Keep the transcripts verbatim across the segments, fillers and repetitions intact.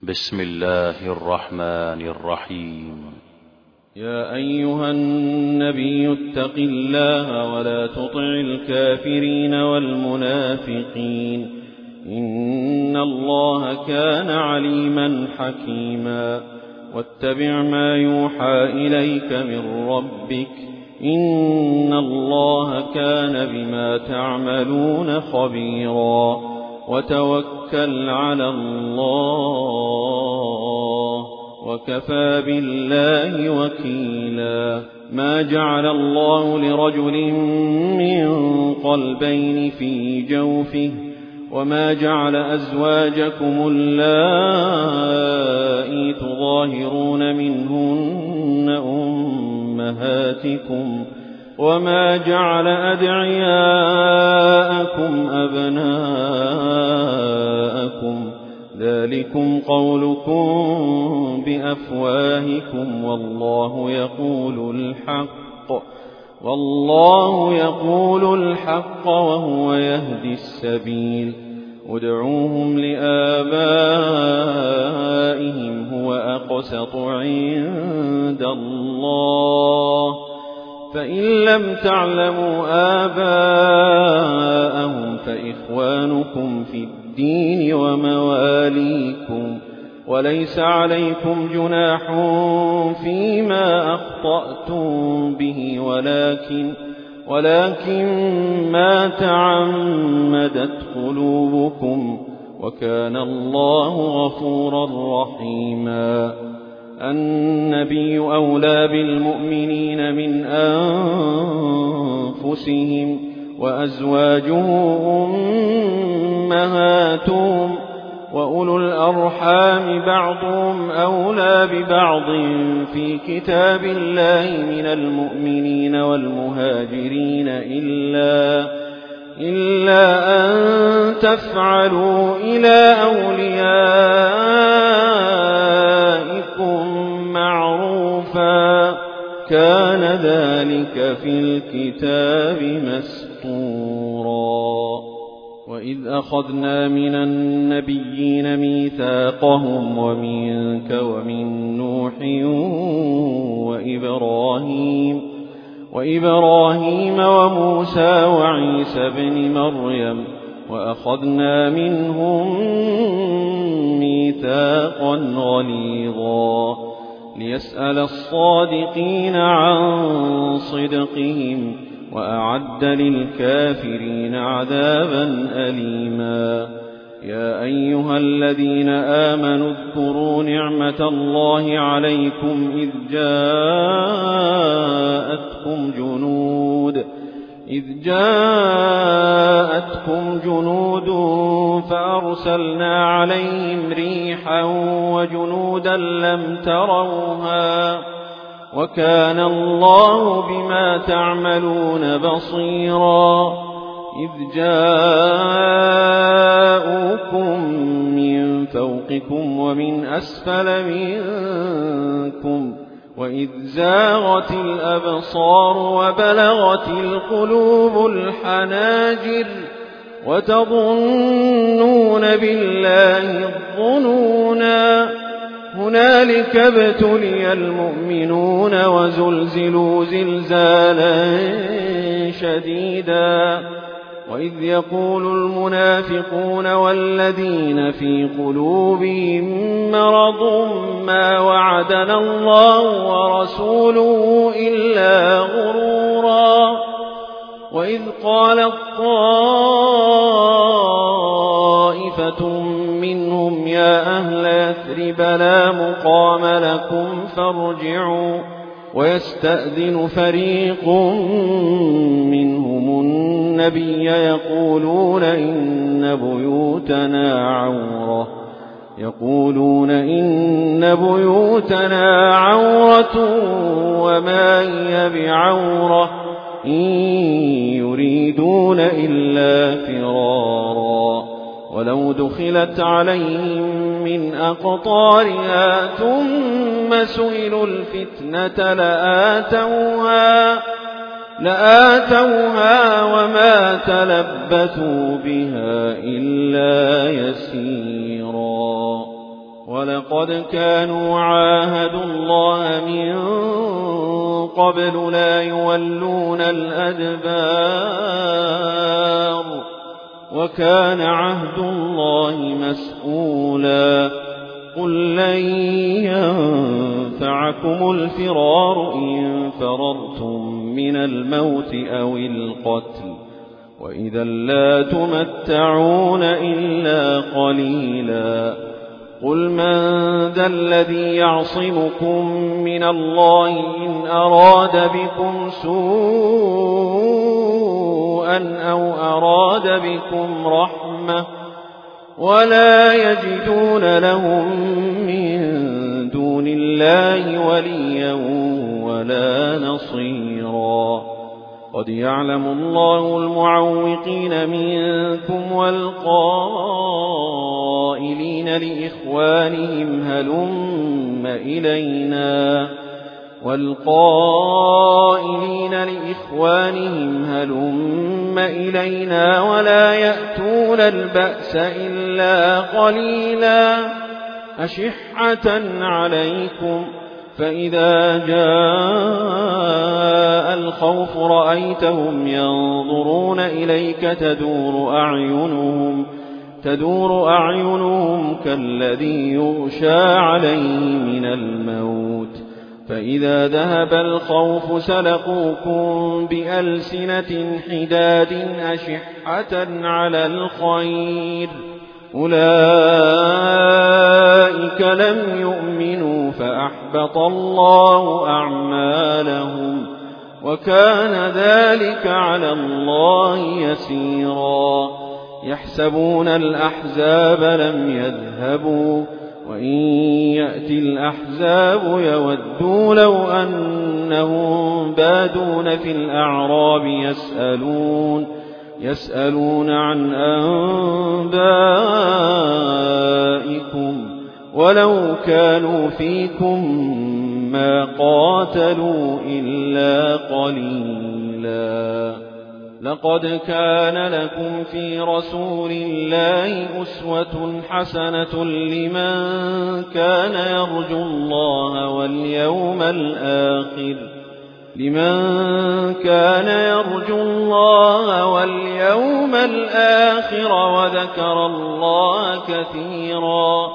بسم الله الرحمن الرحيم. يا أيها النبي اتق الله ولا تطع الكافرين والمنافقين إن الله كان عليما حكيما. واتبع ما يوحى إليك من ربك إن الله كان بما تعملون خبيرا. وتوكل على الله وكفى بالله وكيلا. ما جعل الله لرجل من قلبين في جوفه وما جعل أزواجكم اللائي تظاهرون منهن أمهاتكم وما جعل أدعياءكم أبناءكم ذلكم قولكم بأفواهكم والله يقول الحق والله يقول الحق وهو يهدي السبيل. ادعوهم لآبائهم هو أقسط عند الله فإن لم تعلموا آباءهم فإخوانكم في الدين ومواليكم وليس عليكم جناح فيما أخطأتم به ولكن ولكن ما تعمدت قلوبكم وكان الله غفورا رحيما. النبي أولى بالمؤمنين من أنفسهم وأزواجه أمهاتهم وأولو الأرحام بعضهم أولى ببعض في كتاب الله من المؤمنين والمهاجرين إلا إلا أن تفعلوا إلى أوليائكم معروفا كان ذلك في الكتاب مسطورا. وإذ أخذنا من النبيين ميثاقهم ومنك ومن نوح وإبراهيم وإبراهيم وموسى وعيسى بن مريم وأخذنا منهم ميثاقا غليظا ليسأل الصادقين عن صدقهم وأعد للكافرين عذابا أليما. يا أيها الذين آمنوا اذكروا نعمة الله عليكم إذ جاءتكم جنود إذ جاءتكم جنود فأرسلنا عليهم ريحا وجنودا لم تروها وكان الله بما تعملون بصيرا. إذ جاءوكم من فوقكم ومن أسفل منكم وإذ زاغت الأبصار وبلغت القلوب الحناجر وتظنون بالله الظنونا. هنالك ابتلي المؤمنون وزلزلوا زلزالا شديدا. وإذ يقول المنافقون والذين في قلوبهم مرض ما وعدنا الله ورسوله إلا غرورا. وإذ قالت طائفة منهم يا أهل يثرب لا مقام لكم فارجعوا ويستأذن فريق منهم النبي يقولون إن بيوتنا عورة يقولون إن بيوتنا عورة وما هي بعورة إن يريدون إلا فرارا. ولو دخلت عليهم من أقطارها ثم سئلوا الفتنة لآتوها لآتوها وما تلبثوا بها إلا يسيرا. ولقد كانوا عاهدوا الله من قبل لا يولون الأدبار وكان عهد الله مسؤولا قل لن ينفعكم الفرار إن فررتم من الموت أو القتل وإذا لا تمتعون إلا قليلا قل من ذا الذي يعصمكم من الله إن أراد بكم سوءا أو أراد بكم رحمة ولا يجدون لهم من دون الله وليا ولا نصيرا قد يعلم الله المعوقين منكم والقائلين لإخوانهم هلم إلينا والقائلين لإخوانهم هلم إلينا ولا يأتون البأس إلا قليلا أشحة عليكم فإذا جاء الخوف رأيتهم ينظرون إليك تدور أعينهم تدور أعينهم كالذي يغشى عليه من الموت فإذا ذهب الخوف سلقوكم بألسنة حداد أشحة على الخير أولئك لم يؤمنوا فأحبط الله أعمالهم وكان ذلك على الله يسيرا يحسبون الأحزاب لم يذهبوا وإن يأتي الأحزاب يودوا لو أنهم بادون في الأعراب يسألون يسألون عن أنبائكم ولو كانوا فيكم ما قاتلوا إلا قليلا لقد كان لكم في رسول الله أسوة حسنة لمن كان يرجو الله واليوم الآخر لمن كان يرجو الله واليوم الآخر وذكر الله كثيرا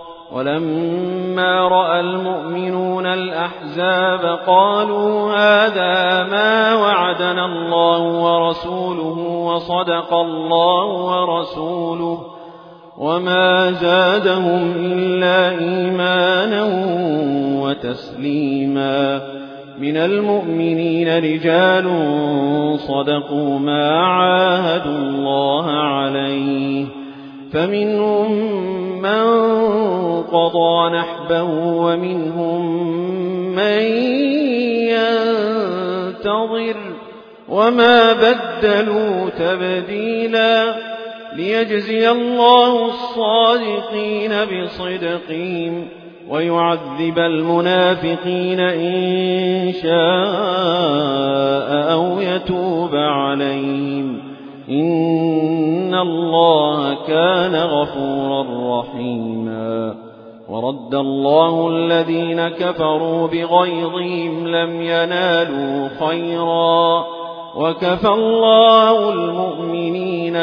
ولما رأى المؤمنون الأحزاب قالوا هذا ما وعدنا الله ورسوله وصدق الله ورسوله وما زادهم إلا إيمانا وتسليما من المؤمنين رجال صدقوا ما عاهدوا الله عليه فمنهم من قضى نحبه ومنهم من ينتظر وما بدلوا تبديلا ليجزي الله الصادقين بصدقهم ويعذب المنافقين إن شاء أو يتوب عليهم إن الله كان غفورا رحيما ورد الله الذين كفروا بغيظهم لم ينالوا خيرا وكفى الله المؤمنين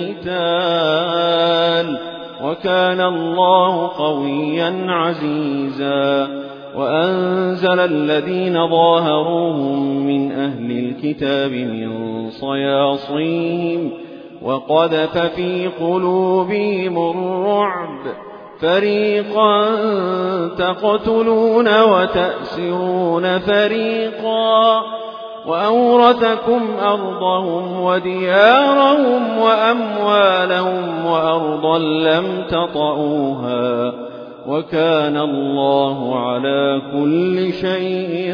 القتال وكان الله قويا عزيزا وأنزل الذين ظاهروهم من أهل الكتاب من صياصيهم وقذف في قلوبهم الرعب فريقا تقتلون وتأسرون فريقا وأورثكم أرضهم وديارهم وأموالهم وأرضا لم تطئوها وكان الله على كل شيء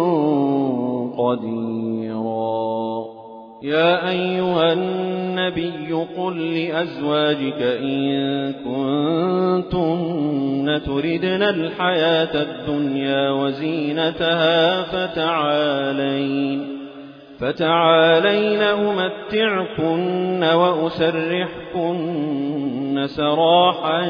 قديرا يا أيها النبي قل لأزواجك إن كنتن تردن الحياة الدنيا وزينتها فتعالين فتعالين أمتعكن وأسرحكن سراحا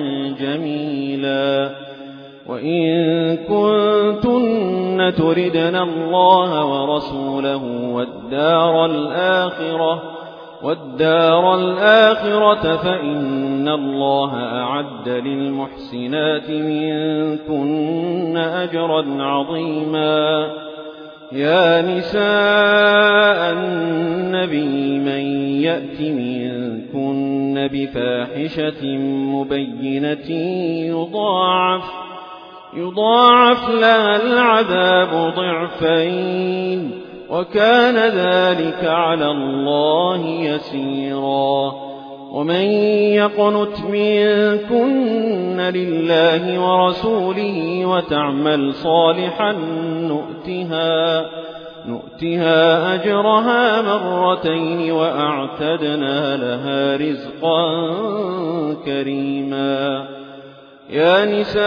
جميلا وإن كنتن تردن الله ورسوله والدار الآخرة والدار الآخرة فإن الله أعد للمحسنات منكن أجرا عظيما. يا نساء النبي من يأت منكن بفاحشة مبينة يضاعف يضاعف لها العذاب ضعفين وكان ذلك على الله يسيرا. ومن يقنت منكن لله ورسوله وتعمل صالحا نؤتها نؤتها أجرها مرتين وأعتدنا لها رزقا كريما. يا نساء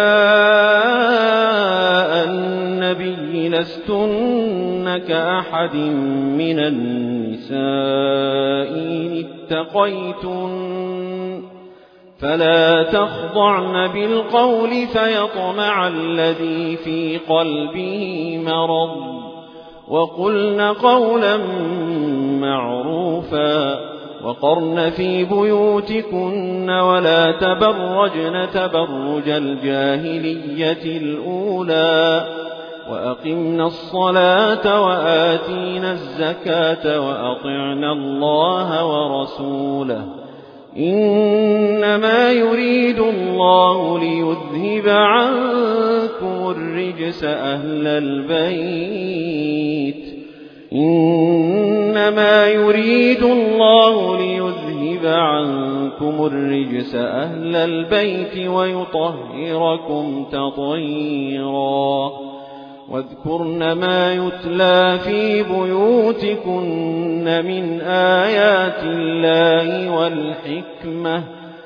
النبي لستن كأحد من النساء إن اتقيتن فلا تخضعن بالقول فيطمع الذي في قلبه مرض وقلن قولا معروفا وقرن في بيوتكن ولا تبرجن تبرج الجاهلية الأولى وأقمن الصلاة وآتينا الزكاة وأطعنا الله ورسوله إنما يريد الله ليذهب عنكم الرجس أهل البيت إنما يريد الله ليذهب عنكم الرجس أهل البيت ويطهركم تطهيرا. واذكرن ما يتلى في بيوتكن من آيات الله والحكمة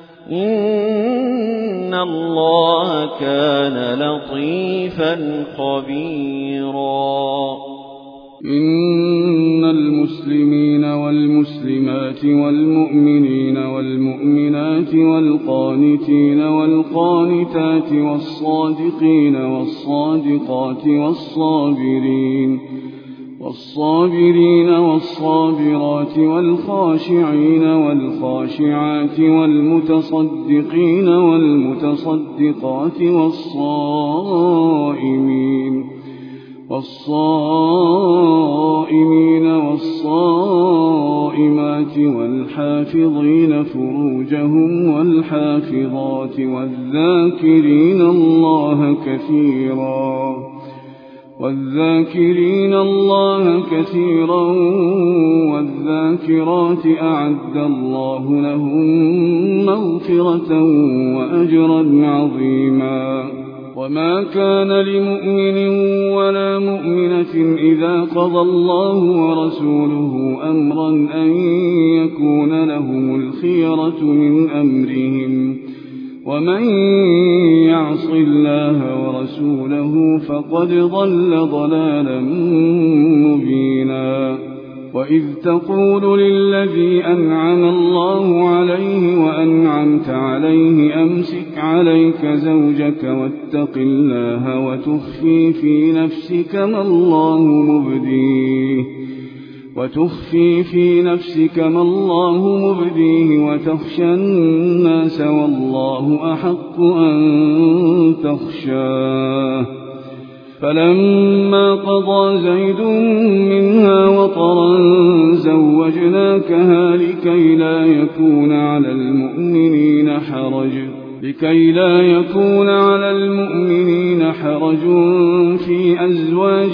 إن الله كان لطيفا خبيرا. إن المسلمين والمسلمات والمؤمنين والمؤمنات والقانتين والقانتات والصادقين والصادقات والصابرين والصابرين والصابرات والخاشعين والخاشعات والمتصدقين والمتصدقات والصائمين والصائمين والصائمات والحافظين فروجهم والحافظات والذاكرين الله كثيرا والذاكرين الله كثيرا والذاكرات أعد الله لهم مغفرة وأجرا عظيما. وما كان لمؤمن ولا مؤمنة إذا قضى الله ورسوله أمرا أن يكون لهم الخيرة من أمرهم ومن يعص الله ورسوله فقد ضل ضلالا مبينا. وإذ تقول للذي أنعم الله عليه وأنعمت عليه أمسك عليك زوجك واتق الله وتخفي في نفسك ما الله مبديه وتخفي في نفسك ما الله مبديه وتخشى الناس والله أحق أن تخشاه. فلما قضى زيد منها وطرا زوجناكها لكي لا يكون على المؤمنين حرج لكي لا يكون على المؤمنين حرج في أزواج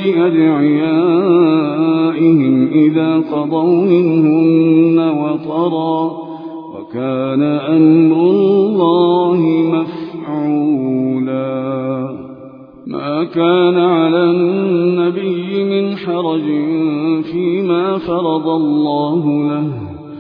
أدعيائهم إذا قضوا منهن وطرا وكان أمر الله مفعولا. ما كان على النبي من حرج فيما فرض الله له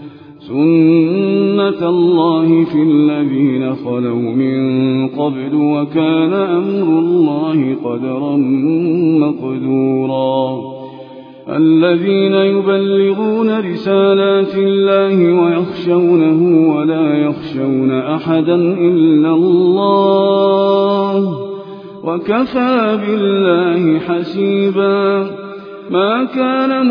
سنة الله في الذين خلوا من قبل وكان أمر الله قدرا مقدورا. الذين يبلغون رسالات الله ويخشونه ولا يخشون أحدا إلا الله وكفى بالله حسيبا ما كان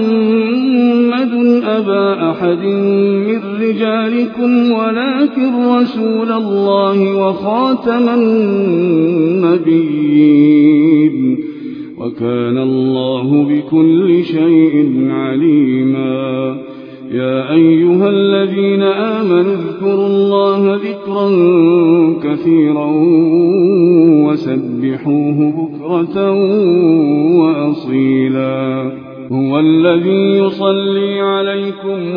محمد أبا أحد من رجالكم ولكن رسول الله وخاتم النبيين وكان الله بكل شيء عليما يا أيها الذين آمنوا اذكروا الله ذكرا كثيرا وسبحوه بكرة وأصيلا هو الذي يصلي عليكم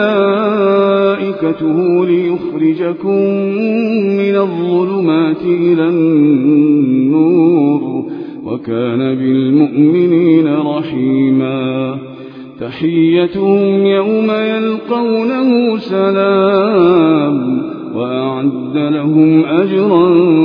وملائكته ليخرجكم من الظلمات إلى النور وكان بالمؤمنين رحيما تحيتهم يوم يلقونه سلام وأعد لهم أجرا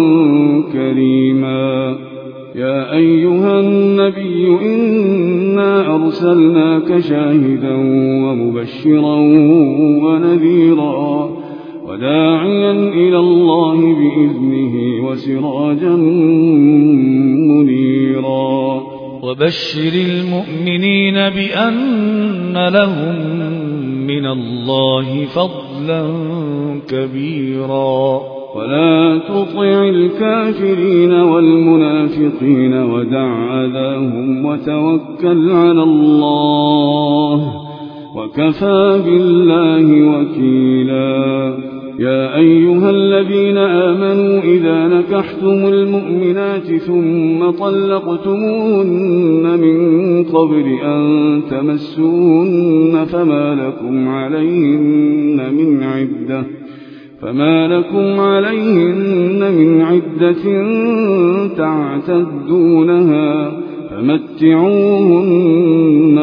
كريما يا أيها النبي إنا أرسلناك شاهدا ومبشرا ونذيرا وداعيا إلى الله بإذنه وسراجا منيرا وبشر المؤمنين بأن لهم من الله فضلا كبيرا ولا تطع الكافرين والمنافقين ودع أذاهم وتوكل على الله وكفى بالله وكيلا يا أيها الذين آمنوا إذا نكحتم المؤمنات ثم طلقتموهن من قبل أن تمسوهن فما لكم عليهن من عدة فما لكم عليهن من عدة تعتدونها فمتعوهن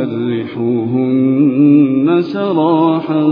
وسرحوهن سراحا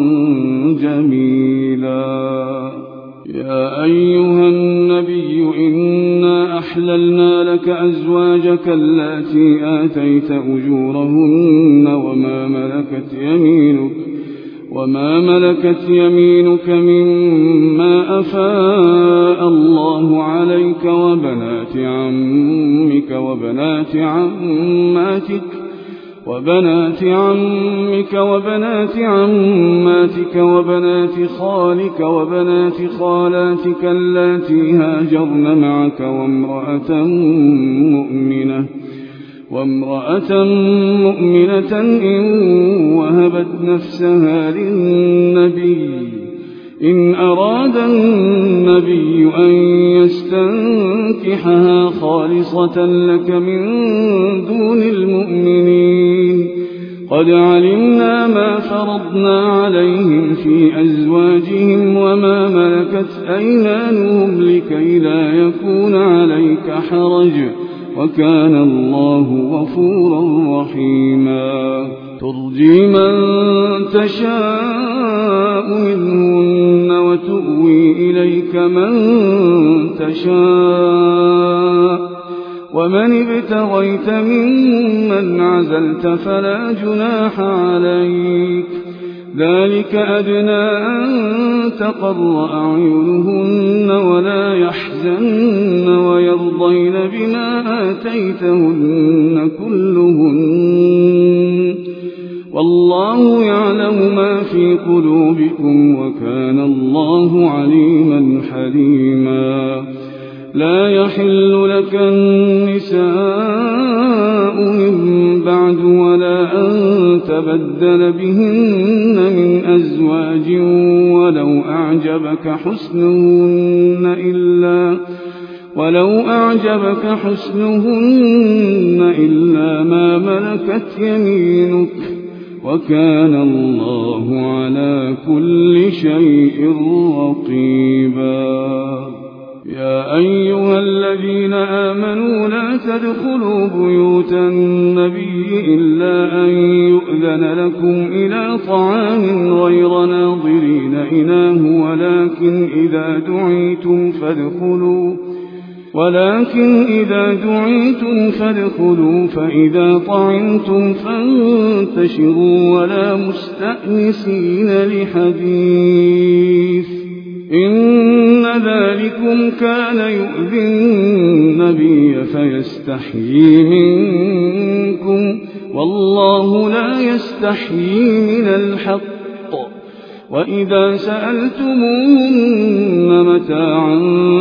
جميلا يا أيها النبي إنا أحللنا لك أزواجك اللاتي آتيت أجورهن وما ملكت يمينك وما ملكت يمينك مما أفاء الله عليك وبنات عمك وبنات عماتك وبنات عمك وبنات عماتك وبنات خالك وبنات خالاتك اللاتي هاجرن معك وامرأة مؤمنة وامرأة مؤمنة إن وهبت نفسها للنبي إن أراد النبي أن يستنكحها خالصة لك من دون المؤمنين قد علمنا ما فرضنا عليهم في أزواجهم وما ملكت أيمانهم لكي لا يكون عليك حرج وكان الله غفورا رحيما ترجي من تشاء منهن وتؤوي إليك من تشاء ومن ابتغيت ممن عزلت فلا جناح عليك ذلك أدنى أن تقر أعينهن ولا يحزن ويرضين بما آتيتهن كلهن والله يعلم ما في قلوبكم وكان الله عليما حليما لا يحل لك النساء من بعد ولا أن تبدل بهن من أزواج ولو أعجبك حسنهن إلا ولو أعجبك حسنهن إلا ما ملكت يمينك وكان الله على كل شيء رقيبا يا أيها الذين آمنوا لا تدخلوا بيوت النبي إلا أن يؤذن لكم إلى طعام غير ناظرين إناه ولكن إذا دعيتم فادخلوا ولكن إذا دعيتم فادخلوا فإذا طعمتم فانتشروا ولا مستأنسين لحديث إن ذلكم كان يؤذي النبي فيستحيي منكم والله لا يستحيي من الحق وإذا سألتموهن متاعا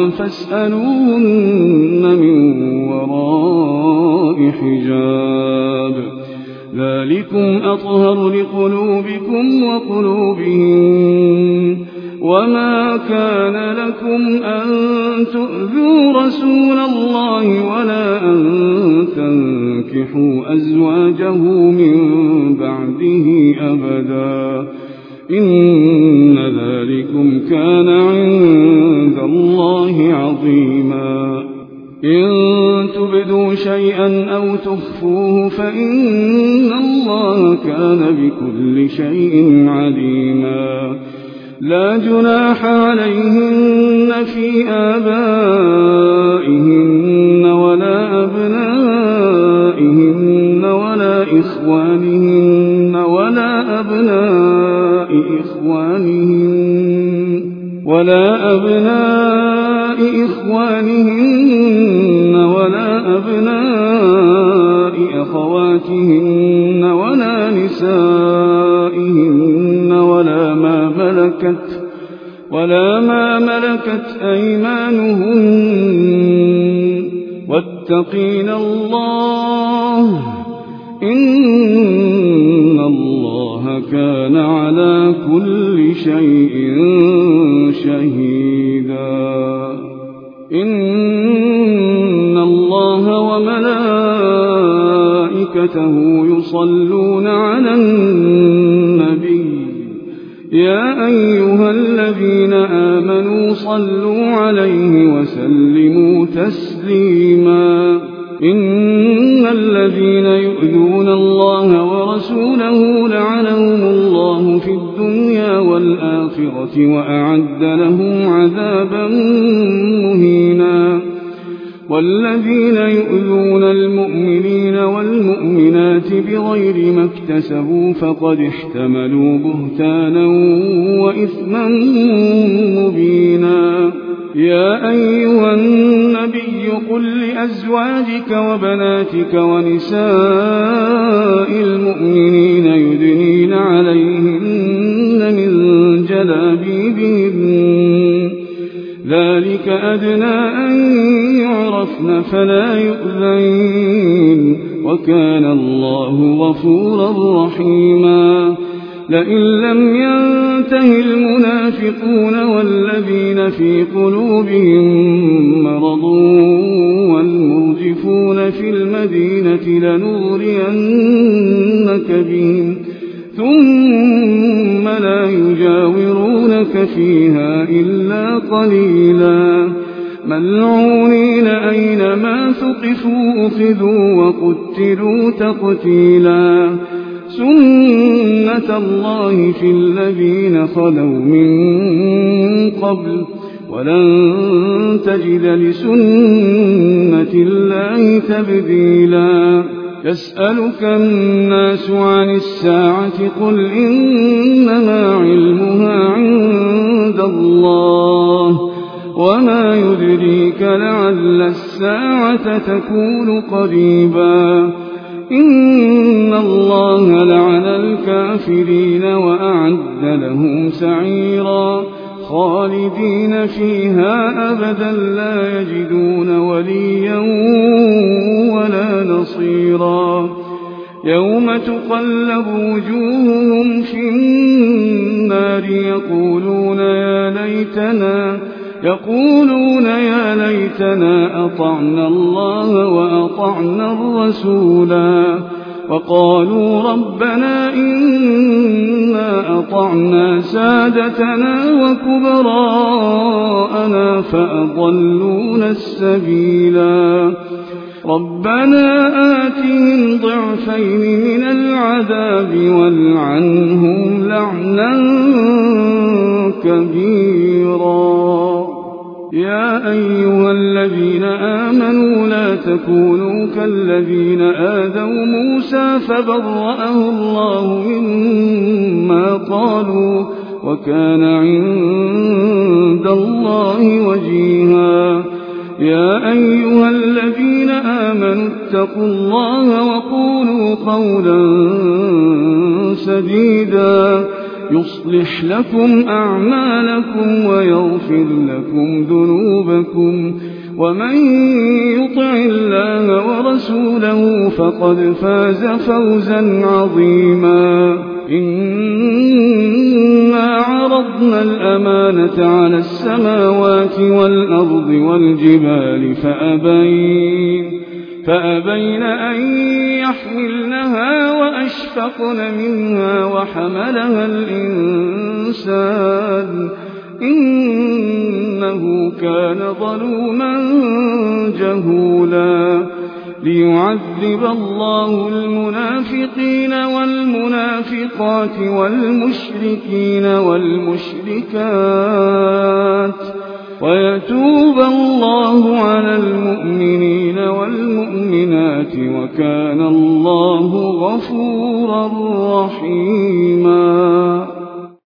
فاسألوهن من وراء حجاب ذلكم أطهر لقلوبكم وقلوبهم وما كان لكم أن تؤذوا رسول الله ولا أن تنكحوا أزواجه من بعده أبدا إن ذلكم كان عند الله عظيما إن تبدوا شيئا أو تخفوه فإن الله كان بكل شيء عليما لا جناح عليهن في آبائهن ولا أبنائهن ولا إخوانهن ولا أبناء إخوانهن ولا أبناء إخوانهن ولا أبناء أخواتهن ولا نسائهن ولا ما ملكت ولا ما ملكت أيمانهن واتقين الله إن الله كان على كل شيء شهيدا إن الله وملائكته يصلون على النبي يا أيها الذين آمنوا صلوا عليه وسلموا تسليما إن الذين يؤذون الله ورسوله لعنهم الله في الدنيا والآخرة وأعد لهم عذابا مهينا والذين يؤذون المؤمنين والمؤمنات بغير ما اكتسبوا فقد احتملوا بهتانا وإثما مبينا يا أيها النبي قل لأزواجك وبناتك ونساء المؤمنين يدنين عليهن من جلابيبهن ذلك أدنى أن يعرفن فلا يؤذين وكان الله غفورا رحيما لئن لم ينته المنافقون والذين في قلوبهم مرض والمرجفون في المدينة لنغرينك بهم ثم لا يجاورونك فيها إلا قليلا ملعونين أينما ثقفوا أخذوا وقتلوا تقتيلا سنة الله في الذين خلوا من قبل ولن تجد لسنة الله تبديلا يسألك الناس عن الساعة قل إنما علمها عند الله وما يدريك لعل الساعة تكون قريبا إن الله لعن الكافرين وأعد لهم سعيرا خالدين فيها أبدا لا يجدون وليا ولا نصيرا يوم تقلب وجوههم في النار يقولون يا ليتنا يقولون يا ليتنا أطعنا الله وأطعنا الرسولا وقالوا ربنا إنا أطعنا سادتنا وكبراءنا فأضلونا السبيلا ربنا آتهم ضعفين من العذاب والعنهم لعنا كبيرا يا أيها الذين آمنوا لا تكونوا كالذين آذوا موسى فبرأه الله مما قالوا وكان عند الله وجيها يا أيها الذين آمنوا اتقوا الله وقولوا قولا سديدا يصلح لكم أعمالكم ويغفر لكم ذنوبكم ومن يطع الله ورسوله فقد فاز فوزا عظيما إنا عرضنا الأمانة على السماوات والأرض والجبال فأبين فأبين أن يحملنها وأشفقن منها وحملها الإنسان إنه كان ظلوما جهولا ليعذب الله المنافقين والمنافقات والمشركين والمشركات ويتوب الله على المؤمنين والمؤمنات وكان الله غفورا رحيما